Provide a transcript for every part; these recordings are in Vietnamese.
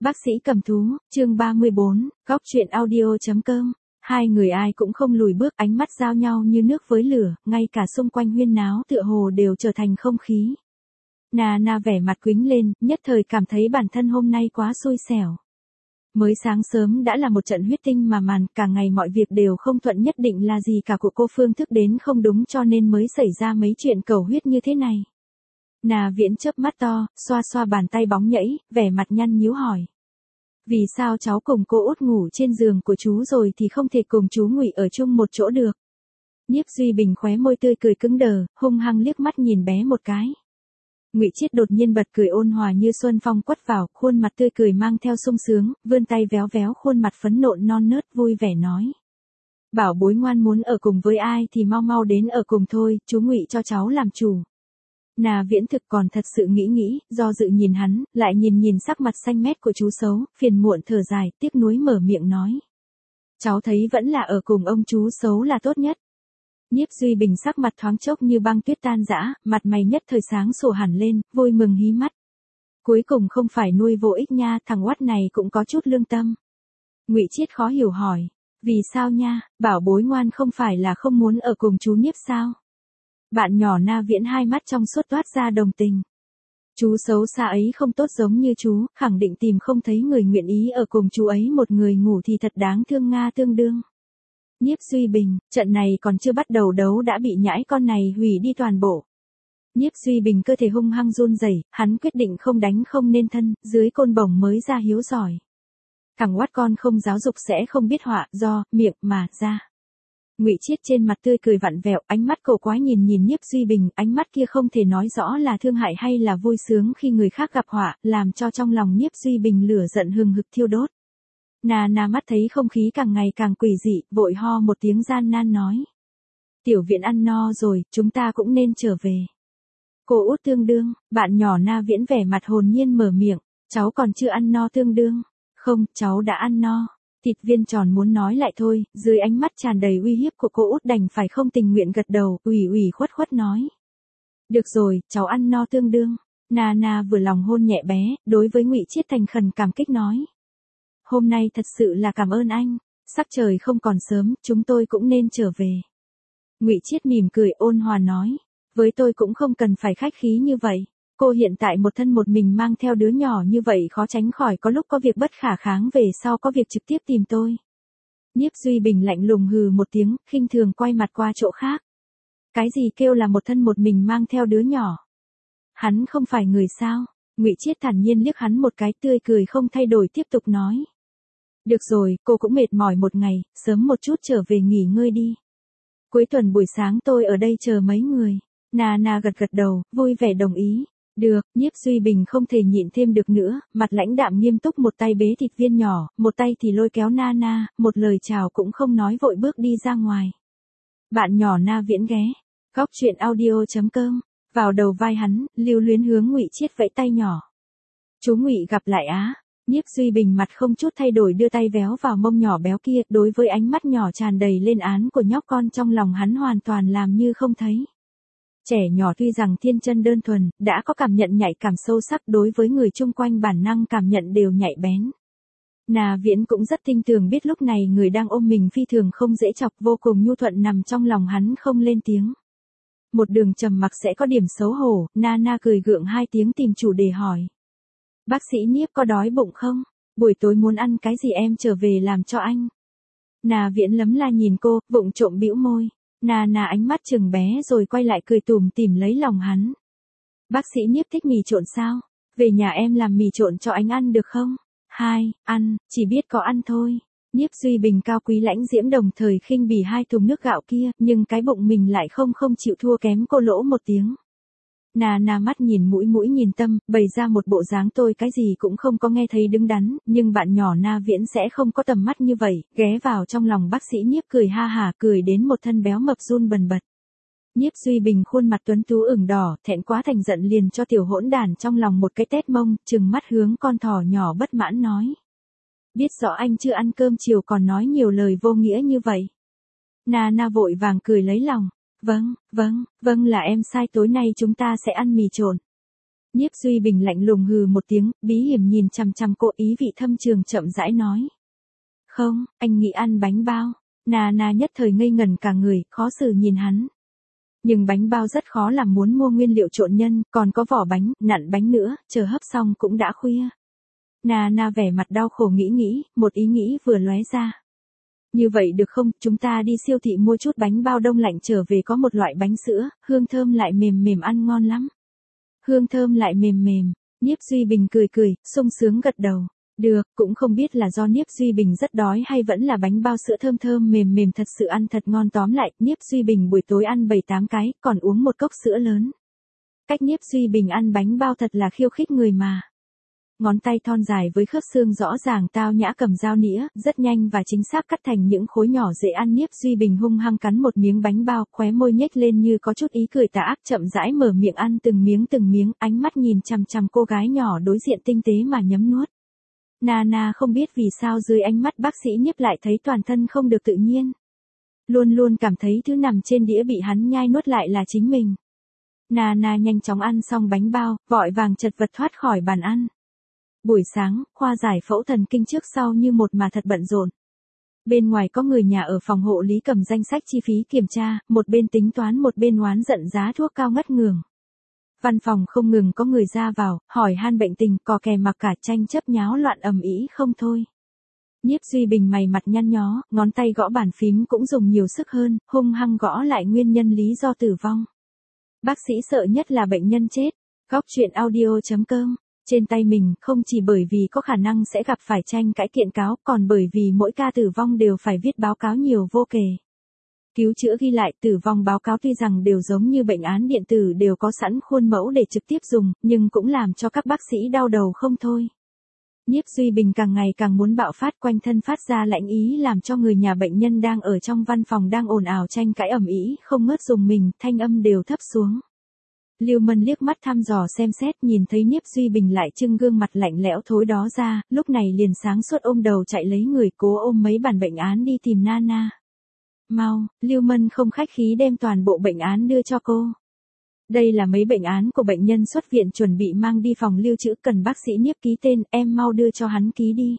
Bác sĩ cầm thú, chương 34, góc truyện audio.com. Hai người ai cũng không lùi bước, ánh mắt giao nhau như nước với lửa, ngay cả xung quanh huyên náo tựa hồ đều trở thành không khí. Nana vẻ mặt quĩnh lên, nhất thời cảm thấy bản thân hôm nay quá xui xẻo. Mới sáng sớm đã là một trận huyết tinh mà màn, cả ngày mọi việc đều không thuận, nhất định là gì cả của cô Phương thức đến không đúng cho nên mới xảy ra mấy chuyện cầu huyết như thế này. Nà Viễn chớp mắt to, xoa xoa bàn tay bóng nhẫy, vẻ mặt nhăn nhíu hỏi. Vì sao cháu cùng cô Út ngủ trên giường của chú rồi thì không thể cùng chú Ngụy ở chung một chỗ được? Nhiếp Duy Bình khóe môi tươi cười cứng đờ, hung hăng liếc mắt nhìn bé một cái. Ngụy Chiết đột nhiên bật cười ôn hòa như xuân phong quất vào, khuôn mặt tươi cười mang theo sung sướng, vươn tay véo véo khuôn mặt phấn nộn non nớt vui vẻ nói. Bảo bối ngoan, muốn ở cùng với ai thì mau mau đến ở cùng thôi, chú Ngụy cho cháu làm chủ. Nà Viễn thực còn thật sự nghĩ, do dự nhìn hắn, lại nhìn sắc mặt xanh mét của chú xấu, phiền muộn thở dài, tiếc nuối mở miệng nói. Cháu thấy vẫn là ở cùng ông chú xấu là tốt nhất. Nhiếp Duy Bình sắc mặt thoáng chốc như băng tuyết tan rã, mặt mày nhất thời sáng sủa hẳn lên, vui mừng hí mắt. Cuối cùng không phải nuôi vô ích nha, thằng oắt này cũng có chút lương tâm. Ngụy Chiết khó hiểu hỏi, vì sao nha, bảo bối ngoan không phải là không muốn ở cùng chú Nhiếp sao? Bạn nhỏ Na Viễn hai mắt trong suốt toát ra đồng tình. Chú xấu xa ấy không tốt giống như chú, khẳng định tìm không thấy người nguyện ý ở cùng chú ấy một người ngủ thì thật đáng thương nga tương đương. Nhiếp Duy Bình, trận này còn chưa bắt đầu đấu đã bị nhãi con này hủy đi toàn bộ. Nhiếp Duy Bình cơ thể hung hăng run rẩy, hắn quyết định không đánh không nên thân, dưới côn bổng mới ra hiếu giỏi. Thằng oát con không giáo dục sẽ không biết họa, do miệng mà ra. Ngụy Chiết trên mặt tươi cười vặn vẹo, ánh mắt cổ quái nhìn Nhiếp Duy Bình, ánh mắt kia không thể nói rõ là thương hại hay là vui sướng khi người khác gặp họa, làm cho trong lòng Nhiếp Duy Bình lửa giận hừng hực thiêu đốt. Nà mắt thấy không khí càng ngày càng quỷ dị, vội ho một tiếng gian nan nói. Tiểu Viễn ăn no rồi, chúng ta cũng nên trở về. Cô Út tương đương, bạn nhỏ Na Viễn vẻ mặt hồn nhiên mở miệng, cháu còn chưa ăn no tương đương. Không, cháu đã ăn no. Thịt viên tròn muốn nói lại thôi, dưới ánh mắt tràn đầy uy hiếp của cô Út đành phải không tình nguyện gật đầu, ủy khuất nói. Được rồi, cháu ăn no tương đương. Nana vừa lòng hôn nhẹ bé, đối với Ngụy Chiết thành khẩn cảm kích nói. Hôm nay thật sự là cảm ơn anh, sắc trời không còn sớm, chúng tôi cũng nên trở về. Ngụy Chiết mỉm cười ôn hòa nói, với tôi cũng không cần phải khách khí như vậy. Cô hiện tại một thân một mình mang theo đứa nhỏ như vậy khó tránh khỏi có lúc có việc bất khả kháng, về sau có việc trực tiếp tìm tôi. Nhiếp Duy Bình lạnh lùng hừ một tiếng, khinh thường quay mặt qua chỗ khác. Cái gì kêu là một thân một mình mang theo đứa nhỏ? Hắn không phải người sao? Ngụy Chiết thản nhiên liếc hắn một cái, tươi cười không thay đổi tiếp tục nói. Được rồi, cô cũng mệt mỏi một ngày, sớm một chút trở về nghỉ ngơi đi. Cuối tuần buổi sáng tôi ở đây chờ mấy người. Nana gật đầu, vui vẻ đồng ý. Được, Nhiếp Duy Bình không thể nhịn thêm được nữa, mặt lãnh đạm nghiêm túc, một tay bế thịt viên nhỏ, một tay thì lôi kéo Nana, một lời chào cũng không nói vội bước đi ra ngoài. Bạn nhỏ Na Viễn ghé, góc truyện audio.com, vào đầu vai hắn, lưu luyến hướng Ngụy Chiết vẫy tay nhỏ. Chú Ngụy gặp lại á. Nhiếp Duy Bình mặt không chút thay đổi đưa tay véo vào mông nhỏ béo kia, đối với ánh mắt nhỏ tràn đầy lên án của nhóc con trong lòng hắn hoàn toàn làm như không thấy. Trẻ nhỏ tuy rằng thiên chân đơn thuần, đã có cảm nhận nhạy cảm sâu sắc, đối với người chung quanh bản năng cảm nhận đều nhạy bén. Nà Viễn cũng rất tinh tường biết lúc này người đang ôm mình phi thường không dễ chọc, vô cùng nhu thuận nằm trong lòng hắn không lên tiếng. Một đường trầm mặc sẽ có điểm xấu hổ, Nana cười gượng hai tiếng tìm chủ đề hỏi. Bác sĩ Nhiếp có đói bụng không? Buổi tối muốn ăn cái gì em trở về làm cho anh? Nà Viễn lấm la nhìn cô, vụng trộm bĩu môi. Nana ánh mắt chừng bé rồi quay lại cười tủm tỉm lấy lòng hắn. Bác sĩ Nhiếp thích mì trộn sao? Về nhà em làm mì trộn cho anh ăn được không? Ăn, chỉ biết có ăn thôi. Nhiếp Duy Bình cao quý lãnh diễm đồng thời khinh bỉ hai thùng nước gạo kia, nhưng cái bụng mình lại không chịu thua kém cô lỗ một tiếng. Nana mắt nhìn mũi nhìn tâm, bày ra một bộ dáng tôi cái gì cũng không có nghe thấy đứng đắn, nhưng bạn nhỏ Na Viễn sẽ không có tầm mắt như vậy, ghé vào trong lòng bác sĩ Nhiếp cười ha hả, cười đến một thân béo mập run bần bật. Nhiếp Duy Bình khuôn mặt tuấn tú ửng đỏ, thẹn quá thành giận liền cho tiểu hỗn đản trong lòng một cái tét mông, trừng mắt hướng con thỏ nhỏ bất mãn nói. Biết rõ anh chưa ăn cơm chiều còn nói nhiều lời vô nghĩa như vậy. Nana vội vàng cười lấy lòng. Vâng, là em sai, tối nay chúng ta sẽ ăn mì trộn. Nhiếp Duy Bình lạnh lùng hừ một tiếng, bí hiểm nhìn chằm chằm cô, ý vị thâm trường chậm rãi nói. Không, anh nghĩ ăn bánh bao. Nana nhất thời ngây ngẩn cả người, khó xử nhìn hắn. Nhưng bánh bao rất khó làm, muốn mua nguyên liệu trộn nhân, còn có vỏ bánh, nặn bánh nữa, chờ hấp xong cũng đã khuya. Nana vẻ mặt đau khổ nghĩ, một ý nghĩ vừa lóe ra. Như vậy được không, chúng ta đi siêu thị mua chút bánh bao đông lạnh trở về, có một loại bánh sữa, hương thơm lại mềm mềm ăn ngon lắm. Hương thơm lại mềm mềm, Nhiếp Duy Bình cười, sung sướng gật đầu. Được, cũng không biết là do Nhiếp Duy Bình rất đói hay vẫn là bánh bao sữa thơm thơm mềm mềm thật sự ăn thật ngon, tóm lại, Nhiếp Duy Bình buổi tối ăn 7-8 cái, còn uống một cốc sữa lớn. Cách Nhiếp Duy Bình ăn bánh bao thật là khiêu khích người mà. Ngón tay thon dài với khớp xương rõ ràng tao nhã cầm dao nĩa, rất nhanh và chính xác cắt thành những khối nhỏ dễ ăn. Nhiếp Duy Bình hung hăng cắn một miếng bánh bao, khóe môi nhếch lên như có chút ý cười tà ác, chậm rãi mở miệng ăn từng miếng, ánh mắt nhìn chằm chằm cô gái nhỏ đối diện tinh tế mà nhấm nuốt. Nana không biết vì sao dưới ánh mắt bác sĩ Nhiếp lại thấy toàn thân không được tự nhiên. Luôn luôn cảm thấy thứ nằm trên đĩa bị hắn nhai nuốt lại là chính mình. Nana nhanh chóng ăn xong bánh bao, vội vàng chật vật thoát khỏi bàn ăn. Buổi sáng, khoa giải phẫu thần kinh trước sau như một mà thật bận rộn. Bên ngoài có người nhà ở phòng hộ lý cầm danh sách chi phí kiểm tra, một bên tính toán một bên oán giận giá thuốc cao ngất ngường. Văn phòng không ngừng có người ra vào, hỏi han bệnh tình, cò kè mặc cả, tranh chấp nháo loạn ầm ĩ không thôi. Nhiếp Duy Bình mày mặt nhăn nhó, ngón tay gõ bàn phím cũng dùng nhiều sức hơn, hung hăng gõ lại nguyên nhân lý do tử vong. Bác sĩ sợ nhất là bệnh nhân chết. Góc truyện audio.com. Trên tay mình, không chỉ bởi vì có khả năng sẽ gặp phải tranh cãi kiện cáo, còn bởi vì mỗi ca tử vong đều phải viết báo cáo nhiều vô kể. Cứu chữa ghi lại tử vong báo cáo tuy rằng đều giống như bệnh án điện tử đều có sẵn khuôn mẫu để trực tiếp dùng, nhưng cũng làm cho các bác sĩ đau đầu không thôi. Nhiếp Duy Bình càng ngày càng muốn bạo phát, quanh thân phát ra lãnh ý làm cho người nhà bệnh nhân đang ở trong văn phòng đang ồn ào tranh cãi ầm ĩ không ngớt dùng mình, thanh âm đều thấp xuống. Lưu Mân liếc mắt thăm dò xem xét, nhìn thấy Nhiếp Duy Bình lại trưng gương mặt lạnh lẽo thối đó ra, lúc này liền sáng suốt ôm đầu chạy lấy người, cố ôm mấy bản bệnh án đi tìm Nana. Mau, Lưu Mân không khách khí đem toàn bộ bệnh án đưa cho cô. Đây là mấy bệnh án của bệnh nhân xuất viện chuẩn bị mang đi phòng lưu trữ, cần bác sĩ Nhiếp ký tên, em mau đưa cho hắn ký đi.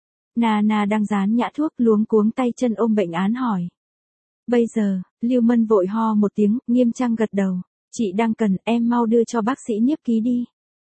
Nana đang dán nhã thuốc luống cuống tay chân ôm bệnh án hỏi. Bây giờ, Lưu Mân vội ho một tiếng, nghiêm trang gật đầu. Chị đang cần, em mau đưa cho bác sĩ Nhiếp ký đi.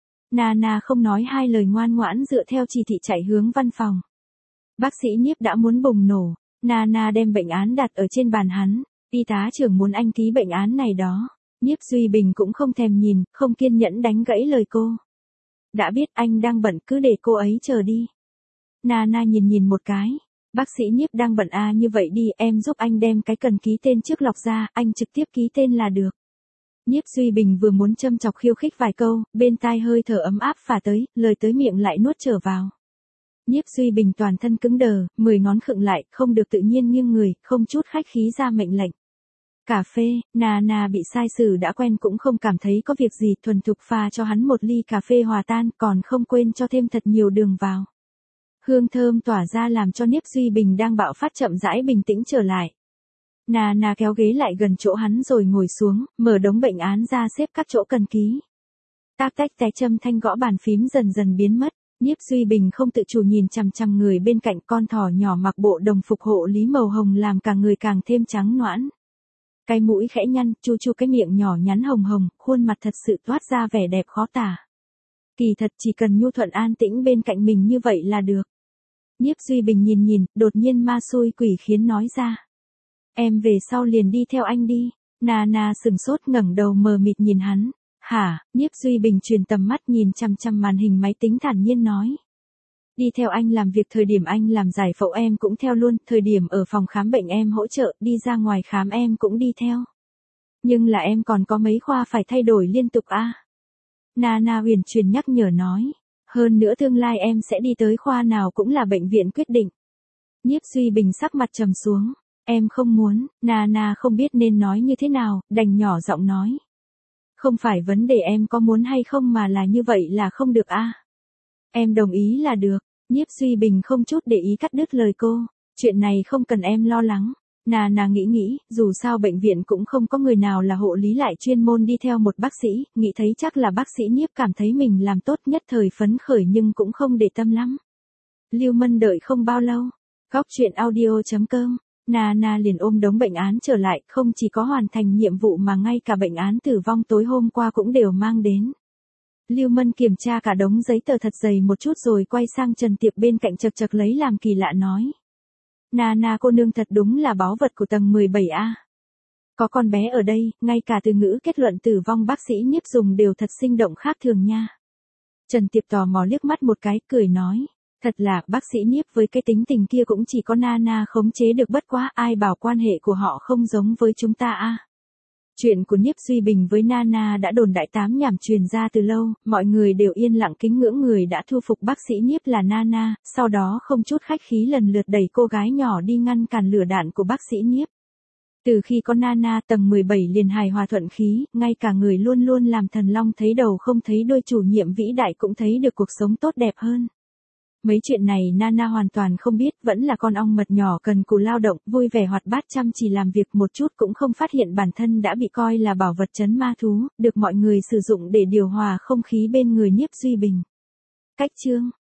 Nana không nói hai lời ngoan ngoãn dựa theo chỉ thị chạy hướng văn phòng. Bác sĩ Nhiếp đã muốn bùng nổ. Nana đem bệnh án đặt ở trên bàn hắn. Y tá trưởng muốn anh ký bệnh án này đó. Nhiếp Duy Bình cũng không thèm nhìn, không kiên nhẫn đánh gãy lời cô. Đã biết anh đang bận, cứ để cô ấy chờ đi. Nana nhìn một cái. Bác sĩ Nhiếp đang bận à, như vậy đi, em giúp anh đem cái cần ký tên trước lọc ra, anh trực tiếp ký tên là được. Nhiếp Duy Bình vừa muốn châm chọc khiêu khích vài câu, bên tai hơi thở ấm áp phả tới, lời tới miệng lại nuốt trở vào. Nhiếp Duy Bình toàn thân cứng đờ, 10 ngón khựng lại, không được tự nhiên nghiêng người, không chút khách khí ra mệnh lệnh. Cà phê, Nana bị sai xử đã quen cũng không cảm thấy có việc gì, thuần thục pha cho hắn một ly cà phê hòa tan, còn không quên cho thêm thật nhiều đường vào. Hương thơm tỏa ra làm cho Nhiếp Duy Bình đang bạo phát chậm rãi bình tĩnh trở lại. Nana kéo ghế lại gần chỗ hắn rồi ngồi xuống, mở đống bệnh án ra xếp các chỗ cần ký. Tác tách té châm thanh gõ bàn phím dần dần biến mất. Nhiếp Duy Bình không tự chủ nhìn chằm chằm người bên cạnh, con thỏ nhỏ mặc bộ đồng phục hộ lý màu hồng làm cả người càng thêm trắng nõn. Cái mũi khẽ nhăn, chu chu cái miệng nhỏ nhắn hồng hồng, khuôn mặt thật sự toát ra vẻ đẹp khó tả. Kỳ thật chỉ cần nhu thuận an tĩnh bên cạnh mình như vậy là được. Nhiếp Duy Bình nhìn, đột nhiên ma xui quỷ khiến nói ra. Em về sau liền đi theo anh đi. Nana sừng sốt ngẩng đầu mờ mịt nhìn hắn. Hả? Nhiếp Duy Bình truyền tầm mắt nhìn chằm chằm màn hình máy tính thản nhiên nói. Đi theo anh làm việc, thời điểm anh làm giải phẫu em cũng theo luôn, thời điểm ở phòng khám bệnh em hỗ trợ, đi ra ngoài khám em cũng đi theo. Nhưng là em còn có mấy khoa phải thay đổi liên tục à? Nana huyền truyền nhắc nhở nói. Hơn nữa tương lai em sẽ đi tới khoa nào cũng là bệnh viện quyết định. Nhiếp Duy Bình sắc mặt trầm xuống. Em không muốn, Nana không biết nên nói như thế nào, đành nhỏ giọng nói. Không phải vấn đề em có muốn hay không mà là như vậy là không được à? Em đồng ý là được. Nhiếp Duy Bình không chút để ý cắt đứt lời cô. Chuyện này không cần em lo lắng. Nana nghĩ, dù sao bệnh viện cũng không có người nào là hộ lý lại chuyên môn đi theo một bác sĩ, nghĩ thấy chắc là bác sĩ Nhiếp cảm thấy mình làm tốt nhất thời phấn khởi nhưng cũng không để tâm lắm. Lưu Mân đợi không bao lâu. Góc chuyện audio.com, Nana liền ôm đống bệnh án trở lại, không chỉ có hoàn thành nhiệm vụ mà ngay cả bệnh án tử vong tối hôm qua cũng đều mang đến. Lưu Mân kiểm tra cả đống giấy tờ thật dày một chút rồi quay sang Trần Tiệp bên cạnh chật chật lấy làm kỳ lạ nói. Nana cô nương thật đúng là báu vật của tầng 17A. Có con bé ở đây, ngay cả từ ngữ kết luận tử vong bác sĩ Nhiếp dùng đều thật sinh động khác thường nha. Trần Tiệp tò mò liếc mắt một cái, cười nói. Thật là, bác sĩ Nhiếp với cái tính tình kia cũng chỉ có Nana khống chế được, bất quá ai bảo quan hệ của họ không giống với chúng ta a. Chuyện của Nhiếp Duy Bình với Nana đã đồn đại tám nhảm truyền ra từ lâu, mọi người đều yên lặng kính ngưỡng người đã thu phục bác sĩ Nhiếp là Nana, sau đó không chút khách khí lần lượt đẩy cô gái nhỏ đi ngăn cản lửa đạn của bác sĩ Nhiếp. Từ khi có Nana tầng 17 liền hài hòa thuận khí, ngay cả người luôn luôn làm thần long thấy đầu không thấy đuôi chủ nhiệm vĩ đại cũng thấy được cuộc sống tốt đẹp hơn. Mấy chuyện này Nana hoàn toàn không biết, vẫn là con ong mật nhỏ cần cù lao động, vui vẻ hoạt bát chăm chỉ làm việc một chút cũng không phát hiện bản thân đã bị coi là bảo vật trấn ma thú, được mọi người sử dụng để điều hòa không khí bên người Nhiếp Duy Bình. Cách chương